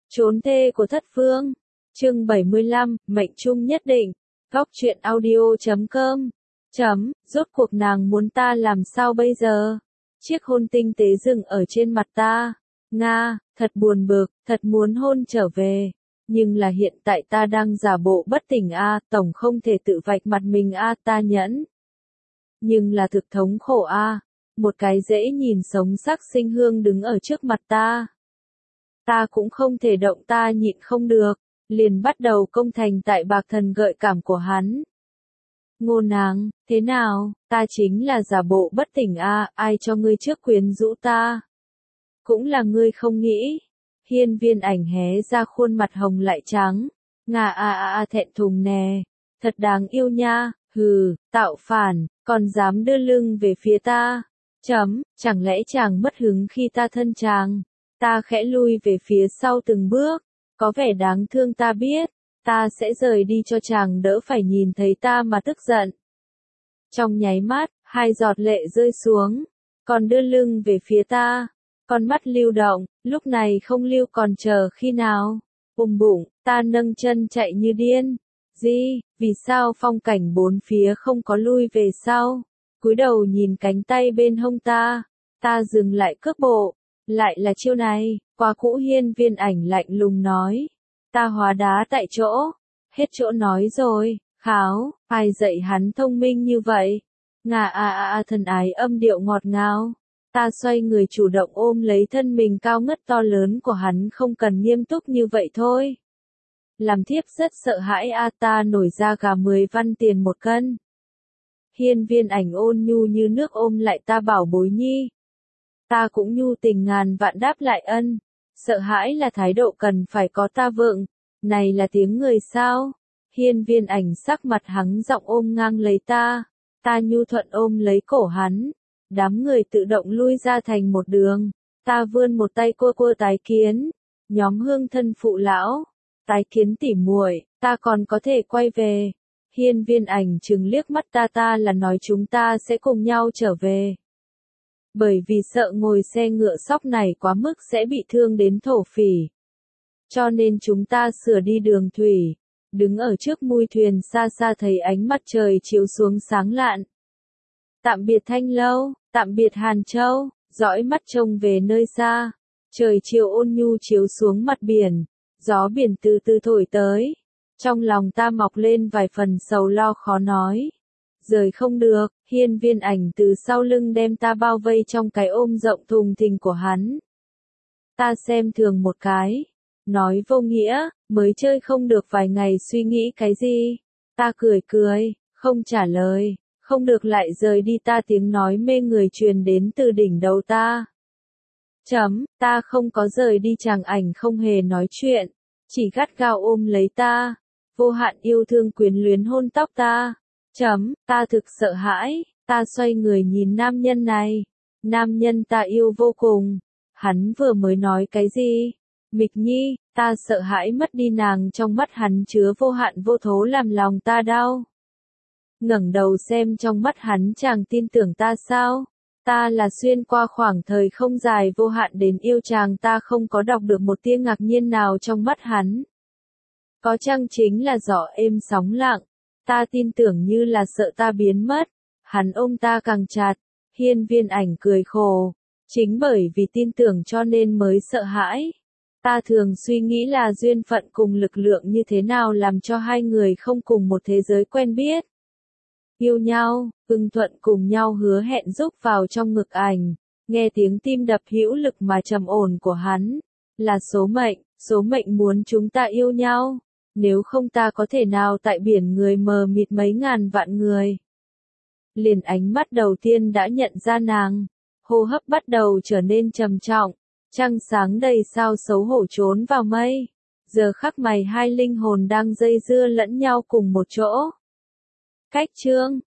Trốn thê của thất phương. Chương 75, mệnh trung nhất định. Góc truyện audio.com. Rốt cuộc nàng muốn ta làm sao bây giờ? Chiếc hôn tinh tế dừng ở trên mặt ta. Nga, thật buồn bực, thật muốn hôn trở về. Nhưng là hiện tại ta đang giả bộ bất tỉnh tổng không thể tự vạch mặt mình ta nhẫn. Nhưng là thực thống khổ một cái dễ nhìn sống sắc sinh hương đứng ở trước mặt ta. Ta cũng không thể động, ta nhịn không được, liền bắt đầu công thành tại bạc thần gợi cảm của hắn. Ngô nàng, thế nào, ta chính là giả bộ bất tỉnh ai cho ngươi trước quyến rũ ta? Cũng là ngươi không nghĩ. Hiên Viên Ảnh hé ra khuôn mặt hồng lại trắng. Nga thẹn thùng nè, thật đáng yêu nha, hừ, tạo phản, còn dám đưa lưng về phía ta. Chẳng lẽ chàng mất hứng khi ta thân chàng? Ta khẽ lui về phía sau từng bước, có vẻ đáng thương ta biết, ta sẽ rời đi cho chàng đỡ phải nhìn thấy ta mà tức giận. Trong nháy mắt, 2 giọt lệ rơi xuống, còn đưa lưng về phía ta, con mắt lưu động, lúc này không lưu còn chờ khi nào. Bụng, ta nâng chân chạy như điên. Vì sao phong cảnh bốn phía không có lui về sau? Cúi đầu nhìn cánh tay bên hông ta dừng lại cước bộ. Lại là chiêu này, quá cũ. Hiên Viên Ảnh lạnh lùng nói. Ta hóa đá tại chỗ, hết chỗ nói rồi, kháo, ai dạy hắn thông minh như vậy? Nga thân ái âm điệu ngọt ngào. Ta xoay người chủ động ôm lấy thân mình cao ngất to lớn của hắn, không cần nghiêm túc như vậy thôi. Làm thiếp rất sợ hãi ta nổi da gà 10 văn tiền một cân. Hiên Viên Ảnh ôn nhu như nước ôm lại ta bảo bối nhi. Ta cũng nhu tình ngàn vạn đáp lại ân. Sợ hãi là thái độ cần phải có ta vượng. Này là tiếng người sao? Hiên Viên Ảnh sắc mặt hắng giọng ôm ngang lấy ta. Ta nhu thuận ôm lấy cổ hắn. Đám người tự động lui ra thành một đường. Ta vươn một tay cua Tái Kiến. Nhóm Hương thân phụ lão. Tái Kiến tỉ muội, ta còn có thể quay về. Hiên Viên Ảnh trừng liếc mắt ta là nói chúng ta sẽ cùng nhau trở về. Bởi vì sợ ngồi xe ngựa sóc này quá mức sẽ bị thương đến thổ phỉ. Cho nên chúng ta sửa đi đường thủy. Đứng ở trước mui thuyền xa xa thấy ánh mặt trời chiếu xuống sáng lạn. Tạm biệt Thanh Lâu, tạm biệt Hàn Châu, dõi mắt trông về nơi xa. Trời chiều ôn nhu chiếu xuống mặt biển, gió biển từ từ thổi tới. Trong lòng ta mọc lên vài phần sầu lo khó nói. Rời không được, Hiên Viên Ảnh từ sau lưng đem ta bao vây trong cái ôm rộng thùng thình của hắn. Ta xem thường một cái, nói vô nghĩa, mới chơi không được vài ngày suy nghĩ cái gì. Ta cười, không trả lời, không được lại rời đi. Ta tiếng nói mê người truyền đến từ đỉnh đầu ta. Ta không có rời đi, chàng ảnh không hề nói chuyện, chỉ gắt gao ôm lấy ta, vô hạn yêu thương quyến luyến hôn tóc ta. Ta thực sợ hãi, ta xoay người nhìn nam nhân này. Nam nhân ta yêu vô cùng. Hắn vừa mới nói cái gì? Mịch Nhi, ta sợ hãi mất đi nàng, trong mắt hắn chứa vô hạn vô thố làm lòng ta đau. Ngẩng đầu xem trong mắt hắn, chàng tin tưởng ta sao? Ta là xuyên qua khoảng thời không dài vô hạn đến yêu chàng, ta không có đọc được một tia ngạc nhiên nào trong mắt hắn. Có chăng chính là gió êm sóng lặng. Ta tin tưởng như là sợ ta biến mất. Hắn ôm ta càng chặt. Hiên Viên Ảnh cười khổ. Chính bởi vì tin tưởng cho nên mới sợ hãi. Ta thường suy nghĩ là duyên phận cùng lực lượng như thế nào làm cho hai người không cùng một thế giới quen biết. Yêu nhau, ưng thuận cùng nhau hứa hẹn giúp vào trong ngực ảnh. Nghe tiếng tim đập hữu lực mà trầm ổn của hắn. Là số mệnh muốn chúng ta yêu nhau. Nếu không ta có thể nào tại biển người mờ mịt mấy ngàn vạn người. Liền ánh mắt đầu tiên đã nhận ra nàng. Hô hấp bắt đầu trở nên trầm trọng. Trăng sáng đầy sao xấu hổ trốn vào mây. Giờ khắc này hai linh hồn đang dây dưa lẫn nhau cùng một chỗ. Cách chương